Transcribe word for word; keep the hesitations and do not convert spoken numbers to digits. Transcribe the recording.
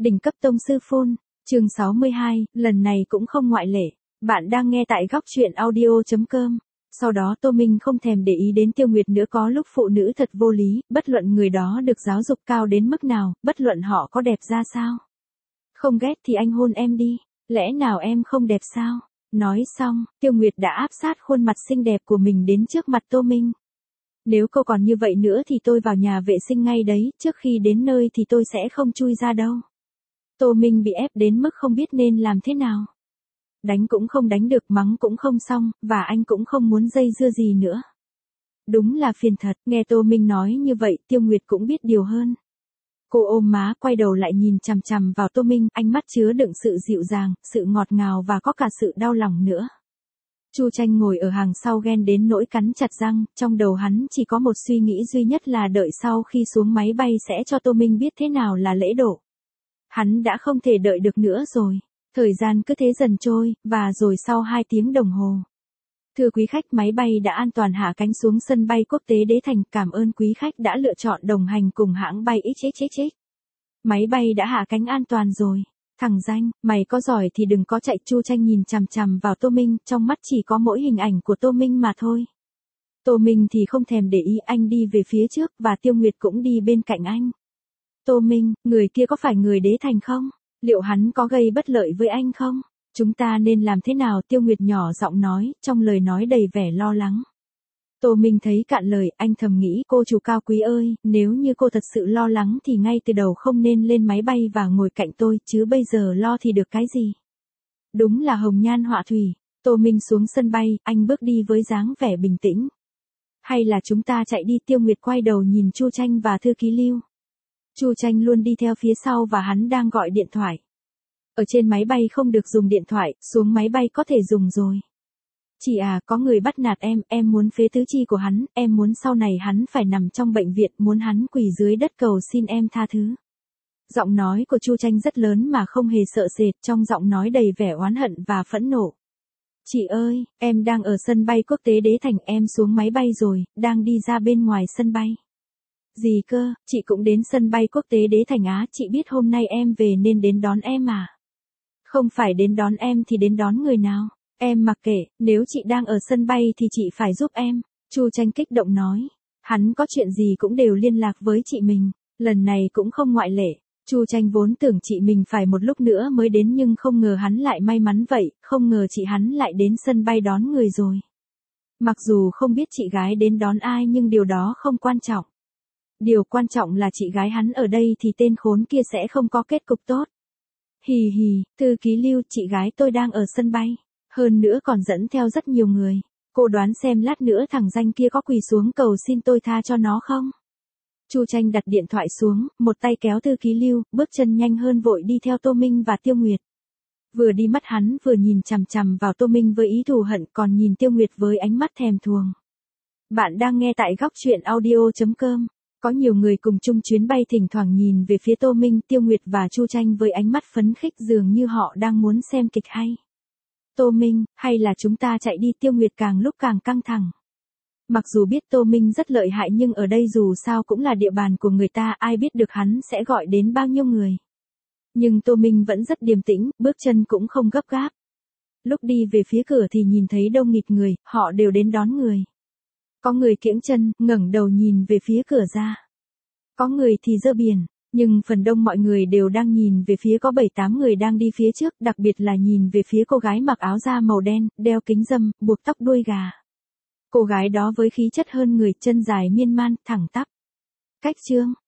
Đỉnh cấp tông sư phun, chương sáu mươi hai, lần này cũng không ngoại lệ. Bạn đang nghe tại góc truyện audio.com. Sau đó Tô Minh không thèm để ý đến Tiêu Nguyệt nữa, có lúc phụ nữ thật vô lý, bất luận người đó được giáo dục cao đến mức nào, bất luận họ có đẹp ra sao. Không ghét thì anh hôn em đi, lẽ nào em không đẹp sao? Nói xong, Tiêu Nguyệt đã áp sát khuôn mặt xinh đẹp của mình đến trước mặt Tô Minh. Nếu cô còn như vậy nữa thì tôi vào nhà vệ sinh ngay đấy, trước khi đến nơi thì tôi sẽ không chui ra đâu. Tô Minh bị ép đến mức không biết nên làm thế nào. Đánh cũng không đánh được, mắng cũng không xong, và anh cũng không muốn dây dưa gì nữa. Đúng là phiền thật, nghe Tô Minh nói như vậy, Tiêu Nguyệt cũng biết điều hơn. Cô ôm má, quay đầu lại nhìn chằm chằm vào Tô Minh, ánh mắt chứa đựng sự dịu dàng, sự ngọt ngào và có cả sự đau lòng nữa. Chu Tranh ngồi ở hàng sau ghen đến nỗi cắn chặt răng, trong đầu hắn chỉ có một suy nghĩ duy nhất là đợi sau khi xuống máy bay sẽ cho Tô Minh biết thế nào là lễ độ. Hắn đã không thể đợi được nữa rồi. Thời gian cứ thế dần trôi, và rồi sau hai tiếng đồng hồ. Thưa quý khách, máy bay đã an toàn hạ cánh xuống sân bay quốc tế Đế Thành, cảm ơn quý khách đã lựa chọn đồng hành cùng hãng bay ích ích ích ích. Máy bay đã hạ cánh an toàn rồi. Thằng danh, mày có giỏi thì đừng có chạy. Chu Tranh nhìn chằm chằm vào Tô Minh, trong mắt chỉ có mỗi hình ảnh của Tô Minh mà thôi. Tô Minh thì không thèm để ý, anh đi về phía trước, và Tiêu Nguyệt cũng đi bên cạnh anh. Tô Minh, người kia có phải người Đế Thành không? Liệu hắn có gây bất lợi với anh không? Chúng ta nên làm thế nào? Tiêu Nguyệt nhỏ giọng nói, trong lời nói đầy vẻ lo lắng. Tô Minh thấy cạn lời, anh thầm nghĩ, cô chủ cao quý ơi, nếu như cô thật sự lo lắng thì ngay từ đầu không nên lên máy bay và ngồi cạnh tôi, chứ bây giờ lo thì được cái gì? Đúng là hồng nhan họa thủy. Tô Minh xuống sân bay, anh bước đi với dáng vẻ bình tĩnh. Hay là chúng ta chạy đi? Tiêu Nguyệt quay đầu nhìn Chu Tranh và thư ký Lưu. Chu Tranh luôn đi theo phía sau và hắn đang gọi điện thoại. Ở trên máy bay không được dùng điện thoại, xuống máy bay có thể dùng rồi. Chị à, có người bắt nạt em, em muốn phế tứ chi của hắn, em muốn sau này hắn phải nằm trong bệnh viện, muốn hắn quỳ dưới đất cầu xin em tha thứ. Giọng nói của Chu Tranh rất lớn mà không hề sợ sệt, trong giọng nói đầy vẻ oán hận và phẫn nộ. Chị ơi, em đang ở sân bay quốc tế Đế Thành, em xuống máy bay rồi, đang đi ra bên ngoài sân bay. Gì cơ, chị cũng đến sân bay quốc tế Đế Thành á? Chị biết hôm nay em về nên đến đón em à? Không phải đến đón em thì đến đón người nào? Em mặc kệ, nếu chị đang ở sân bay thì chị phải giúp em. Chu Tranh kích động nói. Hắn có chuyện gì cũng đều liên lạc với chị mình, lần này cũng không ngoại lệ. Chu Tranh vốn tưởng chị mình phải một lúc nữa mới đến nhưng không ngờ hắn lại may mắn vậy, không ngờ chị hắn lại đến sân bay đón người rồi. Mặc dù không biết chị gái đến đón ai nhưng điều đó không quan trọng. Điều quan trọng là chị gái hắn ở đây thì tên khốn kia sẽ không có kết cục tốt. Hì hì, thư ký Lưu, chị gái tôi đang ở sân bay. Hơn nữa còn dẫn theo rất nhiều người. Cô đoán xem lát nữa thằng danh kia có quỳ xuống cầu xin tôi tha cho nó không? Chu Tranh đặt điện thoại xuống, một tay kéo thư ký Lưu, bước chân nhanh hơn vội đi theo Tô Minh và Tiêu Nguyệt. Vừa đi mắt hắn vừa nhìn chằm chằm vào Tô Minh với ý thù hận, còn nhìn Tiêu Nguyệt với ánh mắt thèm thuồng. Bạn đang nghe tại góc truyện audio.com. Có nhiều người cùng chung chuyến bay thỉnh thoảng nhìn về phía Tô Minh, Tiêu Nguyệt và Chu Tranh với ánh mắt phấn khích dường như họ đang muốn xem kịch hay. Tô Minh, hay là chúng ta chạy đi? Tiêu Nguyệt càng lúc càng căng thẳng. Mặc dù biết Tô Minh rất lợi hại nhưng ở đây dù sao cũng là địa bàn của người ta, ai biết được hắn sẽ gọi đến bao nhiêu người. Nhưng Tô Minh vẫn rất điềm tĩnh, bước chân cũng không gấp gáp. Lúc đi về phía cửa thì nhìn thấy đông nghịt người, họ đều đến đón người. Có người kiễng chân, ngẩng đầu nhìn về phía cửa ra. Có người thì giơ biển, nhưng phần đông mọi người đều đang nhìn về phía có bảy tám người đang đi phía trước, đặc biệt là nhìn về phía cô gái mặc áo da màu đen, đeo kính râm, buộc tóc đuôi gà. Cô gái đó với khí chất hơn người, chân dài miên man, thẳng tắp. Cách chương,